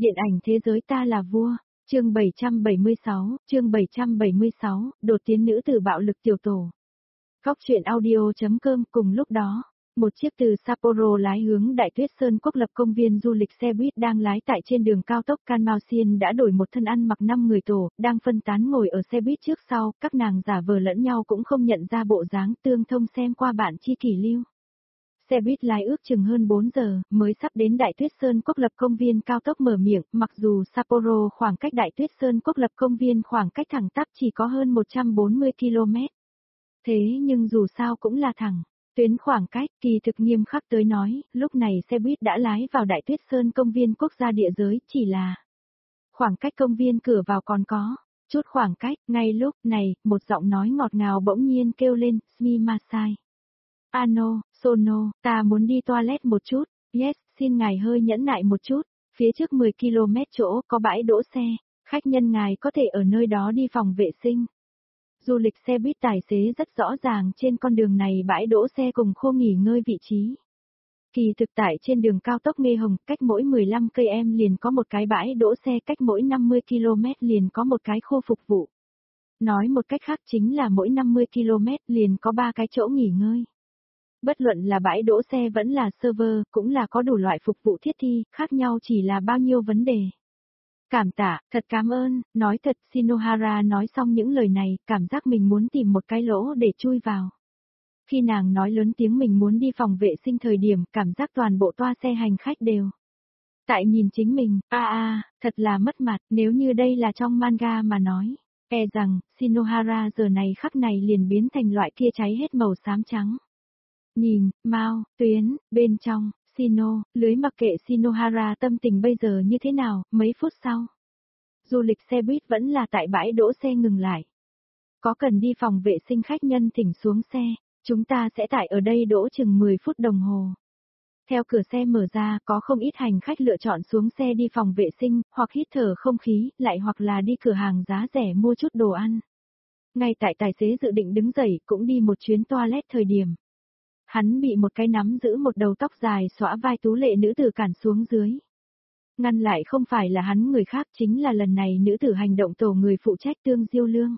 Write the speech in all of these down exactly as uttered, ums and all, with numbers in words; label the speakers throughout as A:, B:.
A: Điện ảnh thế giới ta là vua, chương bảy trăm bảy mươi sáu, chương bảy trăm bảy mươi sáu, đột tiến nữ tử bạo lực tiểu tổ. Góc truyện audio.com. Cùng lúc đó, một chiếc từ Sapporo lái hướng Đại Tuyết Sơn Quốc lập công viên du lịch xe buýt đang lái tại trên đường cao tốc Kanmausien đã đổi một thân ăn mặc năm người tổ, đang phân tán ngồi ở xe buýt trước sau, các nàng giả vờ lẫn nhau cũng không nhận ra bộ dáng, tương thông xem qua bản chi kỷ lưu. Xe buýt lái ước chừng hơn bốn giờ, mới sắp đến Đại Tuyết Sơn Quốc lập công viên cao tốc mở miệng, mặc dù Sapporo khoảng cách Đại Tuyết Sơn Quốc lập công viên khoảng cách thẳng tắp chỉ có hơn một trăm bốn mươi ki lô mét. Thế nhưng dù sao cũng là thẳng tuyến khoảng cách, kỳ thực nghiêm khắc tới nói, lúc này xe buýt đã lái vào Đại Tuyết Sơn công viên quốc gia địa giới, chỉ là khoảng cách công viên cửa vào còn có chút khoảng cách, ngay lúc này, một giọng nói ngọt ngào bỗng nhiên kêu lên, Sumimasen. Ano, Sono, ta muốn đi toilet một chút, yes, xin ngài hơi nhẫn nại một chút, phía trước mười ki lô mét chỗ có bãi đỗ xe, khách nhân ngài có thể ở nơi đó đi phòng vệ sinh. Du lịch xe buýt tài xế rất rõ ràng trên con đường này bãi đỗ xe cùng khu nghỉ ngơi vị trí. Kỳ thực tại trên đường cao tốc Nghê Hồng, cách mỗi mười lăm ki lô mét liền có một cái bãi đỗ xe, cách mỗi năm mươi ki lô mét liền có một cái khu phục vụ. Nói một cách khác chính là mỗi năm mươi ki lô mét liền có ba cái chỗ nghỉ ngơi. Bất luận là bãi đỗ xe vẫn là server, cũng là có đủ loại phục vụ thiết thi, khác nhau chỉ là bao nhiêu vấn đề. Cảm tạ, thật cảm ơn, nói thật, Shinohara nói xong những lời này, cảm giác mình muốn tìm một cái lỗ để chui vào. Khi nàng nói lớn tiếng mình muốn đi phòng vệ sinh thời điểm, cảm giác toàn bộ toa xe hành khách đều tại nhìn chính mình, a à, a, à, thật là mất mặt, nếu như đây là trong manga mà nói, e rằng, Shinohara giờ này khắc này liền biến thành loại kia cháy hết màu xám trắng. Nhìn, Mao, Tuyến, bên trong, Shino, lưới mặc kệ Shinohara tâm tình bây giờ như thế nào, mấy phút sau. Du lịch xe buýt vẫn là tại bãi đỗ xe ngừng lại. Có cần đi phòng vệ sinh khách nhân thỉnh xuống xe, chúng ta sẽ tại ở đây đỗ chừng mười phút đồng hồ. Theo cửa xe mở ra, có không ít hành khách lựa chọn xuống xe đi phòng vệ sinh, hoặc hít thở không khí, lại hoặc là đi cửa hàng giá rẻ mua chút đồ ăn. Ngay tại tài xế dự định đứng dậy cũng đi một chuyến toilet thời điểm. Hắn bị một cái nắm giữ một đầu tóc dài xõa vai tú lệ nữ tử cản xuống dưới. Ngăn lại không phải là hắn người khác, chính là lần này nữ tử hành động tổ người phụ trách Tương Diêu Lương.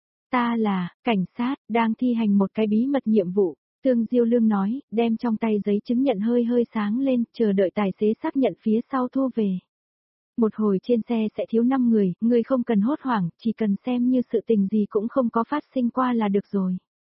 A: Ta là, cảnh sát, đang thi hành một cái bí mật nhiệm vụ, Tương Diêu Lương nói, đem trong tay giấy chứng nhận hơi hơi sáng lên, chờ đợi tài xế xác nhận phía sau thu về. Một hồi trên xe sẽ thiếu năm người, người không cần hốt hoảng, chỉ cần xem như sự tình gì cũng không có phát sinh qua là được rồi.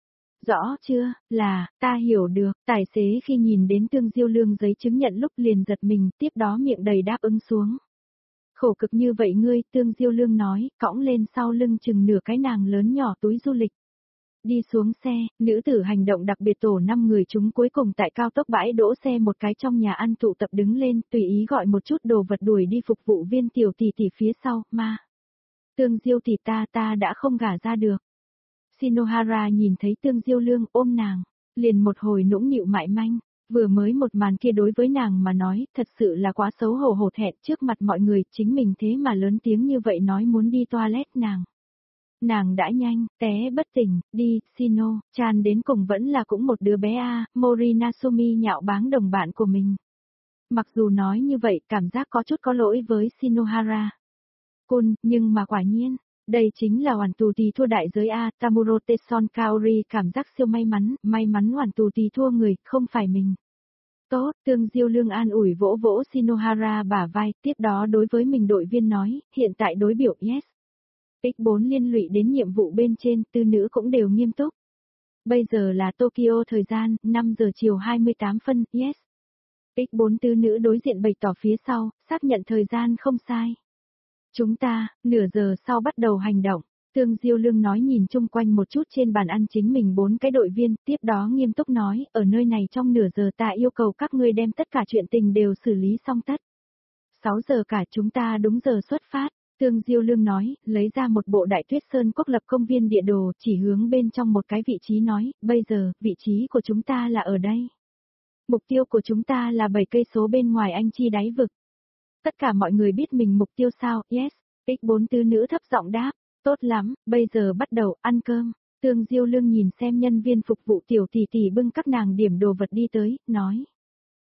A: Rõ chưa, là, ta hiểu được, tài xế khi nhìn đến Tương Diêu Lương giấy chứng nhận lúc liền giật mình, tiếp đó miệng đầy đáp ứng xuống. Khổ cực như vậy ngươi, Tương Diêu Lương nói, cõng lên sau lưng chừng nửa cái nàng lớn nhỏ túi du lịch. Đi xuống xe, nữ tử hành động đặc biệt tổ năm người chúng cuối cùng tại cao tốc bãi đỗ xe một cái trong nhà ăn tụ tập đứng lên, tùy ý gọi một chút đồ vật đuổi đi phục vụ viên tiểu tỷ tỷ phía sau, ma. Tương Diêu tỷ ta ta đã không gả ra được. Shinohara nhìn thấy Tương Diêu Lương ôm nàng, liền một hồi nũng nịu mại manh, vừa mới một màn kia đối với nàng mà nói, thật sự là quá xấu hổ hổ thẹn trước mặt mọi người, chính mình thế mà lớn tiếng như vậy nói muốn đi toilet nàng. Nàng đã nhanh, té bất tỉnh, đi, Shino, Chan đến cùng vẫn là cũng một đứa bé a, Mori Nasumi nhạo báng đồng bạn của mình. Mặc dù nói như vậy, cảm giác có chút có lỗi với Shinohara. Kun, nhưng mà quả nhiên. Đây chính là hoàn tù tì thua đại giới A, Tamuro Teson Kaori cảm giác siêu may mắn, may mắn hoàn tù tì thua người, không phải mình. Tốt, Tương Diêu Lương an ủi vỗ vỗ Shinohara bả vai, tiếp đó đối với mình đội viên nói, hiện tại đối biểu yes. ích bốn liên lụy đến nhiệm vụ bên trên, tư nữ cũng đều nghiêm túc. Bây giờ là Tokyo thời gian, năm giờ chiều hai mươi tám phân, yes. ích bốn tư nữ đối diện bày tỏ phía sau, xác nhận thời gian không sai. Chúng ta, nửa giờ sau bắt đầu hành động, Tương Diêu Lương nói nhìn chung quanh một chút trên bàn ăn chính mình bốn cái đội viên, tiếp đó nghiêm túc nói, ở nơi này trong nửa giờ ta yêu cầu các ngươi đem tất cả chuyện tình đều xử lý xong tất. sáu giờ cả chúng ta đúng giờ xuất phát, Tương Diêu Lương nói, lấy ra một bộ Đại Tuyết Sơn Quốc lập công viên địa đồ, chỉ hướng bên trong một cái vị trí nói, bây giờ, vị trí của chúng ta là ở đây. Mục tiêu của chúng ta là bảy cây số bên ngoài anh chi đáy vực. Tất cả mọi người biết mình mục tiêu sao, yes, ích bốn tư nữ thấp giọng đáp, tốt lắm, bây giờ bắt đầu ăn cơm. Tương Diêu Lương nhìn xem nhân viên phục vụ tiểu tỷ tỷ bưng các nàng điểm đồ vật đi tới, nói.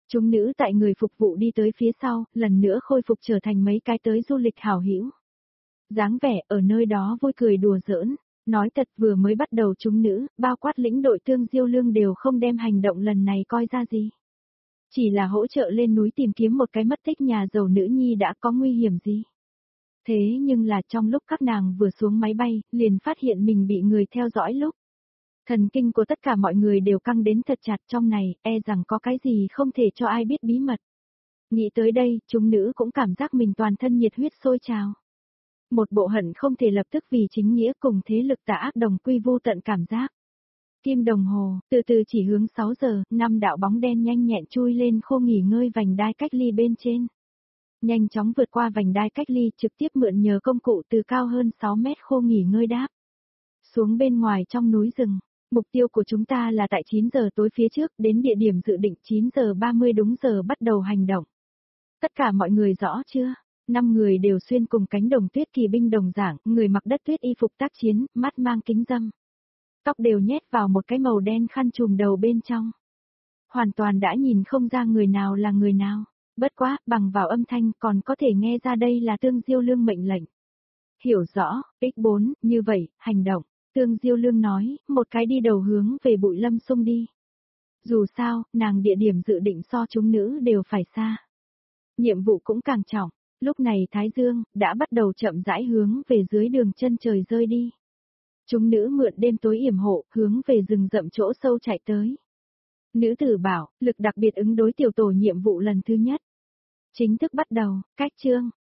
A: Chúng nữ tại người phục vụ đi tới phía sau, lần nữa khôi phục trở thành mấy cái tới du lịch hảo hữu. Dáng vẻ ở nơi đó vui cười đùa giỡn, nói thật vừa mới bắt đầu chúng nữ, bao quát lĩnh đội Tương Diêu Lương đều không đem hành động lần này coi ra gì. Chỉ là hỗ trợ lên núi tìm kiếm một cái mất tích nhà giàu nữ nhi đã có nguy hiểm gì. Thế nhưng là trong lúc các nàng vừa xuống máy bay, liền phát hiện mình bị người theo dõi lúc. Thần kinh của tất cả mọi người đều căng đến thật chặt trong này, e rằng có cái gì không thể cho ai biết bí mật. Nghĩ tới đây, chúng nữ cũng cảm giác mình toàn thân nhiệt huyết sôi trào. Một bộ hận không thể lập tức vì chính nghĩa cùng thế lực tà ác đồng quy vô tận cảm giác. Kim đồng hồ, từ từ chỉ hướng sáu giờ, năm đạo bóng đen nhanh nhẹn chui lên khô nghỉ ngơi vành đai cách ly bên trên. Nhanh chóng vượt qua vành đai cách ly trực tiếp mượn nhờ công cụ từ cao hơn sáu mét khô nghỉ ngơi đáp. Xuống bên ngoài trong núi rừng, mục tiêu của chúng ta là tại chín giờ tối phía trước đến địa điểm dự định chín giờ ba mươi đúng giờ bắt đầu hành động. Tất cả mọi người rõ chưa? Năm người đều xuyên cùng cánh đồng tuyết kỳ binh đồng dạng, người mặc đất tuyết y phục tác chiến, mắt mang kính râm. Tóc đều nhét vào một cái màu đen khăn trùm đầu bên trong. Hoàn toàn đã nhìn không ra người nào là người nào. Bất quá, bằng vào âm thanh còn có thể nghe ra đây là Tương Diêu Lương mệnh lệnh. Hiểu rõ, ích bốn, như vậy, hành động. Tương Diêu Lương nói, một cái đi đầu hướng về Bụi Lâm Sung đi. Dù sao, nàng địa điểm dự định so chúng nữ đều phải xa. Nhiệm vụ cũng càng trọng, lúc này Thái Dương đã bắt đầu chậm rãi hướng về dưới đường chân trời rơi đi. Chúng nữ mượn đêm tối yểm hộ, hướng về rừng rậm chỗ sâu chạy tới. Nữ tử bảo, lực đặc biệt ứng đối tiểu tổ nhiệm vụ lần thứ nhất. Chính thức bắt đầu, cách chương,